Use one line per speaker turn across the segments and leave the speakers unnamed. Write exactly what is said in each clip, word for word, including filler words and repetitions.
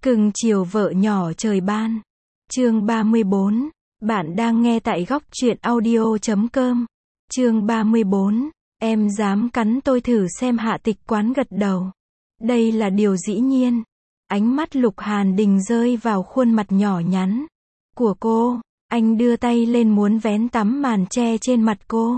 Cưng chiều vợ nhỏ trời ban. Chương ba mươi bốn. Bạn đang nghe tại góc truyện audio chấm com. Chương ba mươi bốn. Em dám cắn tôi thử xem. Hạ Tịch Quán gật đầu. Đây là điều dĩ nhiên. Ánh mắt Lục Hàn Đình rơi vào khuôn mặt nhỏ nhắn của cô. Anh đưa tay lên muốn vén tấm màn che trên mặt cô.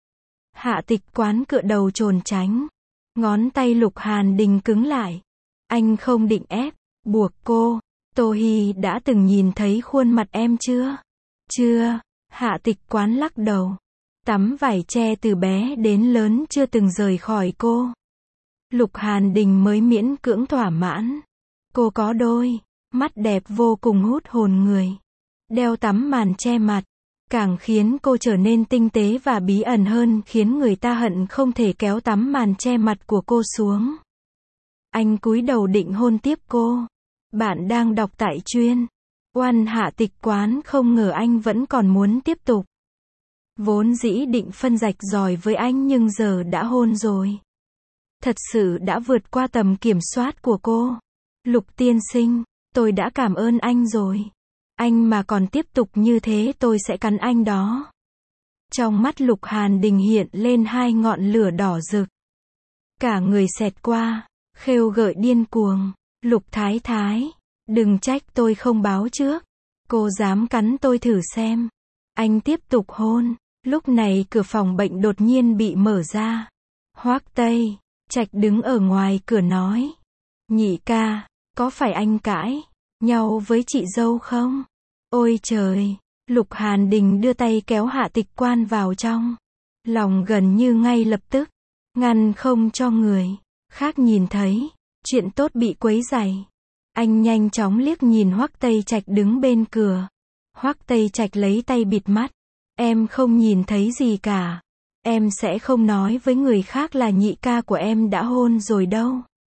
Hạ Tịch Quán cựa đầu trốn tránh. Ngón tay Lục Hàn Đình cứng lại. Anh không định ép, buộc cô. Tô Hi đã từng nhìn thấy khuôn mặt em chưa? Chưa. Hạ Tịch Quán lắc đầu. Tấm vải che từ bé đến lớn chưa từng rời khỏi cô. Lục Hàn Đình mới miễn cưỡng thỏa mãn. Cô có đôi mắt đẹp vô cùng hút hồn người. Đeo tấm màn che mặt càng khiến cô trở nên tinh tế và bí ẩn hơn, khiến người ta hận không thể kéo tấm màn che mặt của cô xuống. Anh cúi đầu định hôn tiếp cô. Bạn đang đọc tại Chuyên Oan. Hạ Tịch Quán không ngờ anh vẫn còn muốn tiếp tục. Vốn dĩ định phân rạch ròi với anh nhưng giờ đã hôn rồi. Thật sự đã vượt qua tầm kiểm soát của cô. Lục tiên sinh, tôi đã cảm ơn anh rồi. Anh mà còn tiếp tục như thế tôi sẽ cắn anh đó. Trong mắt Lục Hàn Đình hiện lên hai ngọn lửa đỏ rực. Cả người xẹt qua, khêu gợi điên cuồng. Lục Thái Thái, đừng trách tôi không báo trước. Cô dám cắn tôi thử xem. Anh tiếp tục hôn. Lúc này cửa phòng bệnh đột nhiên bị mở ra. Hoắc Tây Trạch đứng ở ngoài cửa nói. Nhị ca, có phải anh cãi nhau với chị dâu không? Ôi trời! Lục Hàn Đình đưa tay kéo Hạ Tịch Quán vào trong. Lòng gần như ngay lập tức ngăn không cho người khác nhìn thấy. Chuyện tốt bị quấy rầy. Anh nhanh chóng liếc nhìn Hoắc Tây Trạch đứng bên cửa. Hoắc Tây Trạch lấy tay bịt mắt. Em không nhìn thấy gì cả. Em sẽ không nói với người khác là nhị ca của em đã hôn rồi đâu.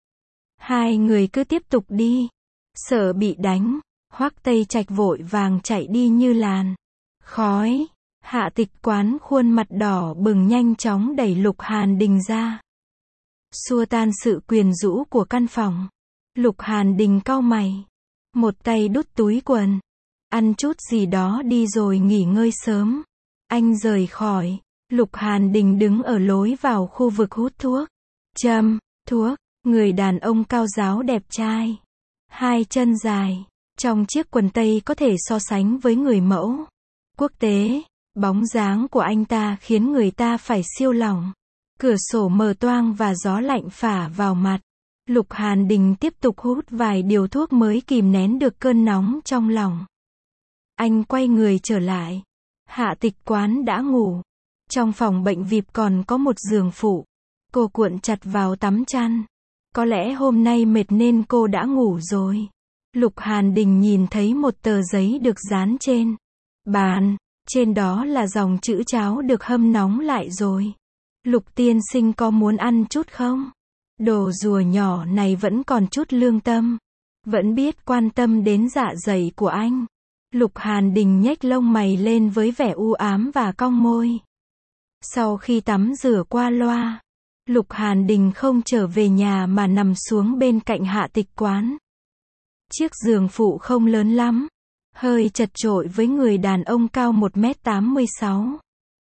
Hai người cứ tiếp tục đi. Sợ bị đánh, Hoắc Tây Trạch vội vàng chạy đi như làn khói. Hạ Tịch Quán khuôn mặt đỏ bừng nhanh chóng đẩy Lục Hàn Đình ra. Xua tan sự quyến rũ của căn phòng. Lục Hàn Đình cau mày. Một tay đút túi quần. Ăn chút gì đó đi rồi nghỉ ngơi sớm. Anh rời khỏi. Lục Hàn Đình đứng ở lối vào khu vực hút thuốc. Châm thuốc. Người đàn ông cao ráo đẹp trai. Hai chân dài. Trong chiếc quần tây có thể so sánh với người mẫu quốc tế. Bóng dáng của anh ta khiến người ta phải siêu lòng. Cửa sổ mở toang và gió lạnh phả vào mặt. Lục Hàn Đình tiếp tục hút vài điều thuốc mới kìm nén được cơn nóng trong lòng. Anh quay người trở lại. Hạ Tịch Quán đã ngủ. Trong phòng bệnh vê i pê còn có một giường phụ. Cô cuộn chặt vào tấm chăn. Có lẽ hôm nay mệt nên cô đã ngủ rồi. Lục Hàn Đình nhìn thấy một tờ giấy được dán trên bàn. Trên đó là dòng chữ cháo được hâm nóng lại rồi. Lục tiên sinh có muốn ăn chút không? Đồ rùa nhỏ này vẫn còn chút lương tâm. Vẫn biết quan tâm đến dạ dày của anh. Lục Hàn Đình nhếch lông mày lên với vẻ u ám và cong môi. Sau khi tắm rửa qua loa, Lục Hàn Đình không trở về nhà mà nằm xuống bên cạnh Hạ Tịch Quán. Chiếc giường phụ không lớn lắm, hơi chật chội với người đàn ông cao một mét tám mươi sáu.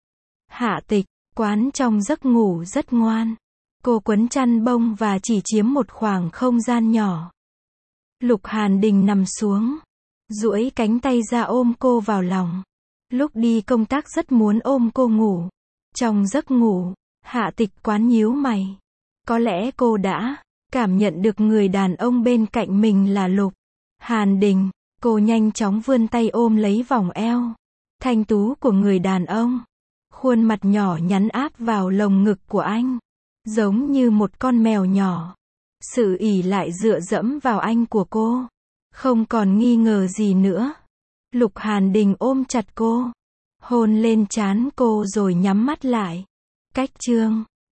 Hạ Tịch Quán trong giấc ngủ rất ngoan. Cô quấn chăn bông và chỉ chiếm một khoảng không gian nhỏ. Lục Hàn Đình nằm xuống, duỗi cánh tay ra ôm cô vào lòng. Lúc đi công tác rất muốn ôm cô ngủ. Trong giấc ngủ, Hạ Tịch Quán nhíu mày. Có lẽ cô đã cảm nhận được người đàn ông bên cạnh mình là Lục Hàn Đình. Cô nhanh chóng vươn tay ôm lấy vòng eo thanh tú của người đàn ông. Khuôn mặt nhỏ nhắn áp vào lồng ngực của anh, giống như một con mèo nhỏ. Sự ỷ lại dựa dẫm vào anh của cô không còn nghi ngờ gì nữa. Lục Hàn Đình ôm chặt cô, hôn lên trán cô rồi nhắm mắt lại. Cách chương